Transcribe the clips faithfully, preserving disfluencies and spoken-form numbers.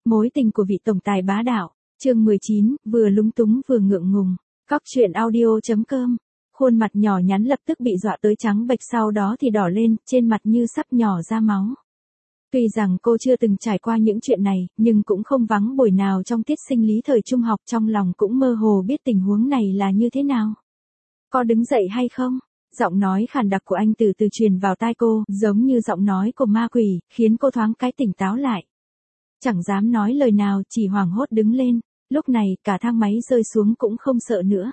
Mối tình của vị tổng tài bá đạo, chương mười chín, vừa lúng túng vừa ngượng ngùng. Cóc truyện audio.com. Khuôn mặt nhỏ nhắn lập tức bị dọa tới trắng bệch, sau đó thì đỏ lên, trên mặt như sắp nhỏ ra máu. Tuy rằng cô chưa từng trải qua những chuyện này, nhưng cũng không vắng buổi nào trong tiết sinh lý thời trung học, trong lòng cũng mơ hồ biết tình huống này là như thế nào. Có đứng dậy hay không? Giọng nói khàn đặc của anh từ từ truyền vào tai cô, giống như giọng nói của ma quỷ, khiến cô thoáng cái tỉnh táo lại. Chẳng dám nói lời nào, chỉ hoảng hốt đứng lên. Lúc này, cả thang máy rơi xuống cũng không sợ nữa.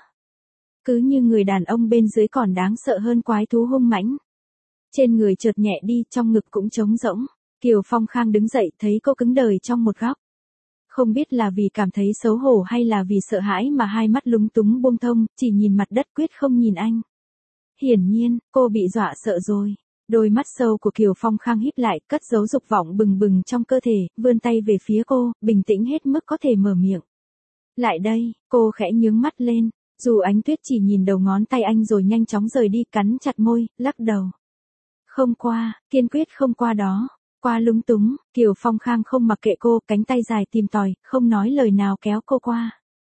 Cứ như người đàn ông bên dưới còn đáng sợ hơn quái thú hung mãnh. Trên người chợt nhẹ đi, trong ngực cũng trống rỗng. Kiều Phong Khang đứng dậy, thấy cô cứng đờ trong một góc. Không biết là vì cảm thấy xấu hổ hay là vì sợ hãi mà hai mắt lúng túng buông thông, chỉ nhìn mặt đất quyết không nhìn anh. Hiển nhiên, cô bị dọa sợ rồi. Đôi mắt sâu của Kiều Phong Khang híp lại, cất giấu dục vọng bừng bừng trong cơ thể, vươn tay về phía cô, bình tĩnh hết mức có thể mở miệng. Lại đây, cô khẽ nhướng mắt lên. Dù Ánh Tuyết chỉ nhìn đầu ngón tay anh rồi nhanh chóng rời đi, cắn chặt môi, lắc đầu. Không qua, kiên quyết không qua đó. Qua lúng túng, Kiều Phong Khang không mặc kệ cô, cánh tay dài tìm tòi, không nói lời nào kéo cô qua.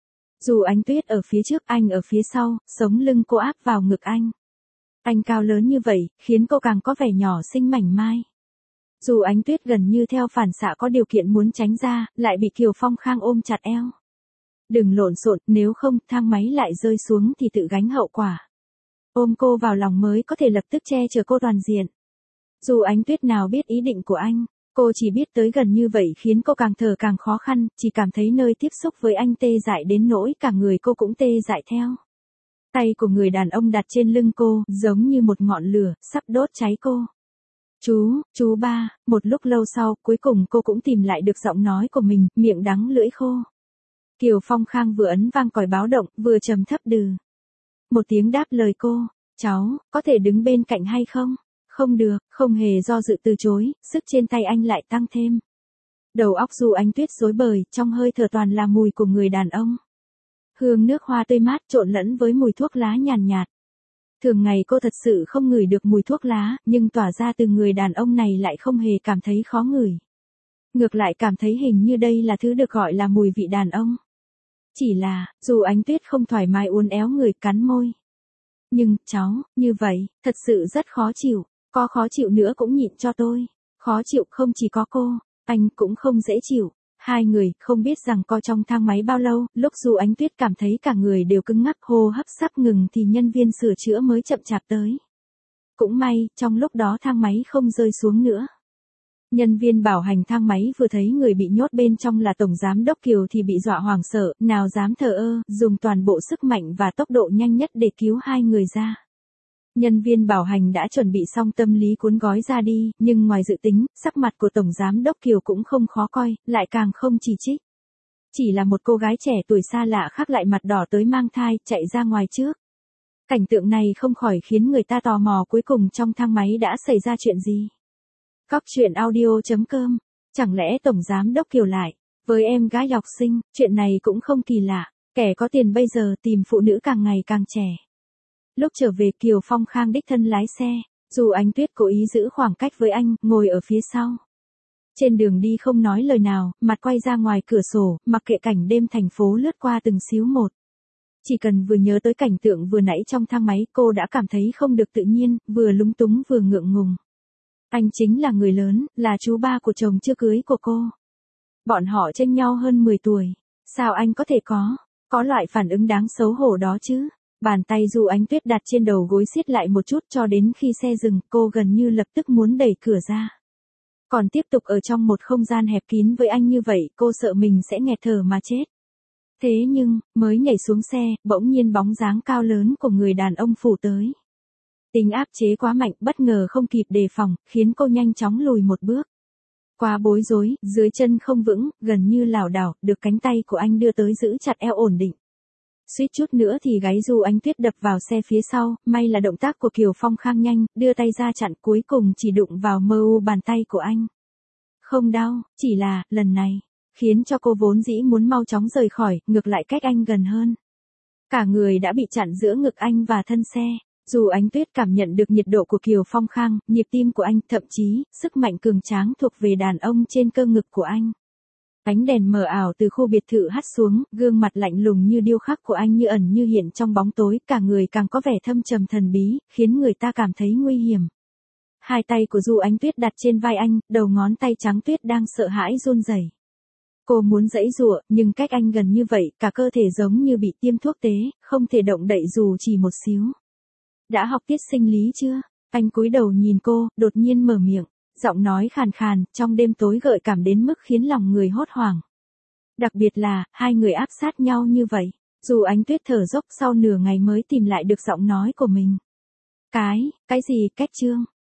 Dù Ánh Tuyết ở phía trước, anh ở phía sau, sống lưng cô áp vào ngực anh. Anh cao lớn như vậy, khiến cô càng có vẻ nhỏ xinh mảnh mai. Dù Ánh Tuyết gần như theo phản xạ có điều kiện muốn tránh ra, lại bị Kiều Phong Khang ôm chặt eo. Đừng lộn xộn, nếu không, thang máy lại rơi xuống thì tự gánh hậu quả. Ôm cô vào lòng mới có thể lập tức che chở cô toàn diện. Dù Ánh Tuyết nào biết ý định của anh, cô chỉ biết tới gần như vậy khiến cô càng thở càng khó khăn, chỉ cảm thấy nơi tiếp xúc với anh tê dại đến nỗi cả người cô cũng tê dại theo. Tay của người đàn ông đặt trên lưng cô, giống như một ngọn lửa, sắp đốt cháy cô. Chú, chú ba, một lúc lâu sau, cuối cùng cô cũng tìm lại được giọng nói của mình, miệng đắng lưỡi khô. Kiều Phong Khang vừa ấn vang còi báo động, vừa trầm thấp đừ. Một tiếng đáp lời cô, cháu, có thể đứng bên cạnh hay không? Không được, không hề do dự từ chối, sức trên tay anh lại tăng thêm. Đầu óc dù Ánh Tuyết rối bời, trong hơi thở toàn là mùi của người đàn ông. Hương nước hoa tươi mát trộn lẫn với mùi thuốc lá nhàn nhạt. Thường ngày cô thật sự không ngửi được mùi thuốc lá, nhưng tỏa ra từ người đàn ông này lại không hề cảm thấy khó ngửi. Ngược lại cảm thấy hình như đây là thứ được gọi là mùi vị đàn ông. Chỉ là, dù Ánh Tuyết không thoải mái uốn éo người, cắn môi. Nhưng, cháu, như vậy, thật sự rất khó chịu, có khó chịu nữa cũng nhịn cho tôi. Khó chịu không chỉ có cô, anh cũng không dễ chịu. Hai người không biết rằng co trong thang máy bao lâu, lúc dù Ánh Tuyết cảm thấy cả người đều cứng ngắc, hô hấp sắp ngừng thì nhân viên sửa chữa mới chậm chạp tới. Cũng may, trong lúc đó thang máy không rơi xuống nữa. Nhân viên bảo hành thang máy vừa thấy người bị nhốt bên trong là Tổng Giám đốc Kiều thì bị dọa hoảng sợ, nào dám thờ ơ, dùng toàn bộ sức mạnh và tốc độ nhanh nhất để cứu hai người ra. Nhân viên bảo hành đã chuẩn bị xong tâm lý cuốn gói ra đi, nhưng ngoài dự tính, sắc mặt của Tổng Giám đốc Kiều cũng không khó coi, lại càng không chỉ trích. Chỉ là một cô gái trẻ tuổi xa lạ khác lại mặt đỏ tới mang thai, chạy ra ngoài trước. Cảnh tượng này không khỏi khiến người ta tò mò cuối cùng trong thang máy đã xảy ra chuyện gì. Cóc truyện audio.com. Chẳng lẽ Tổng Giám đốc Kiều lại với em gái học sinh, chuyện này cũng không kỳ lạ, kẻ có tiền bây giờ tìm phụ nữ càng ngày càng trẻ. Lúc trở về Kiều Phong Khang đích thân lái xe, dù Ánh Tuyết cố ý giữ khoảng cách với anh, ngồi ở phía sau. Trên đường đi không nói lời nào, mặt quay ra ngoài cửa sổ, mặc kệ cảnh đêm thành phố lướt qua từng xíu một. Chỉ cần vừa nhớ tới cảnh tượng vừa nãy trong thang máy, cô đã cảm thấy không được tự nhiên, vừa lúng túng vừa ngượng ngùng. Anh chính là người lớn, là chú ba của chồng chưa cưới của cô. Bọn họ chênh nhau hơn mười tuổi. Sao anh có thể có, có loại phản ứng đáng xấu hổ đó chứ? Bàn tay dù Ánh Tuyết đặt trên đầu gối siết lại một chút cho đến khi xe dừng, cô gần như lập tức muốn đẩy cửa ra. Còn tiếp tục ở trong một không gian hẹp kín với anh như vậy, cô sợ mình sẽ nghẹt thở mà chết. Thế nhưng, mới nhảy xuống xe, bỗng nhiên bóng dáng cao lớn của người đàn ông phủ tới. Tính áp chế quá mạnh, bất ngờ không kịp đề phòng, khiến cô nhanh chóng lùi một bước. Quá bối rối, dưới chân không vững, gần như lảo đảo, được cánh tay của anh đưa tới giữ chặt eo ổn định. Suýt chút nữa thì gáy dù Ánh Tuyết đập vào xe phía sau, may là động tác của Kiều Phong Khang nhanh, đưa tay ra chặn, cuối cùng chỉ đụng vào mờ u bàn tay của anh. Không đau, chỉ là, lần này, khiến cho cô vốn dĩ muốn mau chóng rời khỏi, ngược lại cách anh gần hơn. Cả người đã bị chặn giữa ngực anh và thân xe. Dù Ánh Tuyết cảm nhận được nhiệt độ của Kiều Phong Khang, nhịp tim của anh, thậm chí, sức mạnh cường tráng thuộc về đàn ông trên cơ ngực của anh. Ánh đèn mờ ảo từ khu biệt thự hắt xuống, gương mặt lạnh lùng như điêu khắc của anh như ẩn như hiện trong bóng tối, cả người càng có vẻ thâm trầm thần bí, khiến người ta cảm thấy nguy hiểm. Hai tay của Du Ánh Tuyết đặt trên vai anh, đầu ngón tay trắng tuyết đang sợ hãi run rẩy. Cô muốn giãy giụa, nhưng cách anh gần như vậy, cả cơ thể giống như bị tiêm thuốc tế, không thể động đậy dù chỉ một xíu. Đã học tiết sinh lý chưa? Anh cúi đầu nhìn cô, đột nhiên mở miệng, giọng nói khàn khàn, trong đêm tối gợi cảm đến mức khiến lòng người hốt hoảng. Đặc biệt là, hai người áp sát nhau như vậy, Du Ánh Tuyết thở dốc sau nửa ngày mới tìm lại được giọng nói của mình. Cái, cái gì, cách trương?